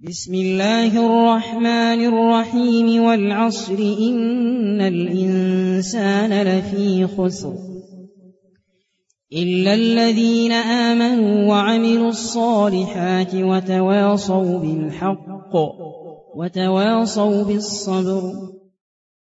بسم الله الرحمن الرحيم والعصر إن الإنسان لفي خسر إلا الذين آمنوا وعملوا الصالحات وتواصوا بالحق وتواصوا بالصبر.